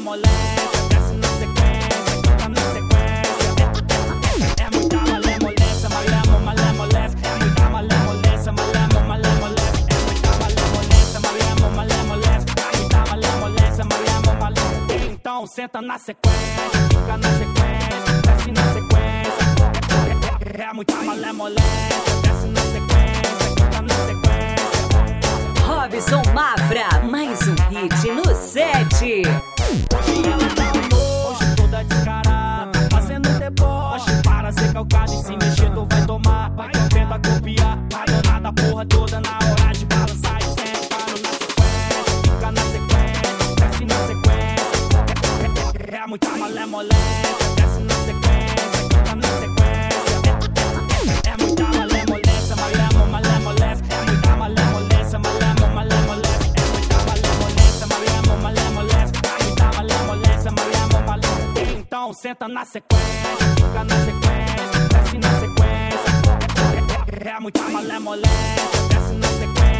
malemolência, desce na sequência, fica na sequência. É muita malemolência, malemolência. É muita malemolência, malemolência. É muita malemolência, malemolência. É muita malemolência, malemolência. Então senta na sequência, fica na sequência, desce na sequência. É muita malemolência, desce na sequência, fica na sequência. Robson Mafra, mais um hit no set. Hoje ela tá hoje toda descarada, fazendo deboche para ser calcada e se mexer tu vai tomar. Vai tenta copiar, a dona da porra toda na hora de balançar e sentando na sequência. Fica na sequência, desce na sequência. É muita malemolência, desce na sequência, fica na sequência. É muita malemolência, malemolência. É muita malemolência, malemolência. É muita malemolência, malemolência. É muita malemolência, malemolência. Então senta na sequência, fica na sequência, desce na sequência. É muita malemolência, desce na sequência.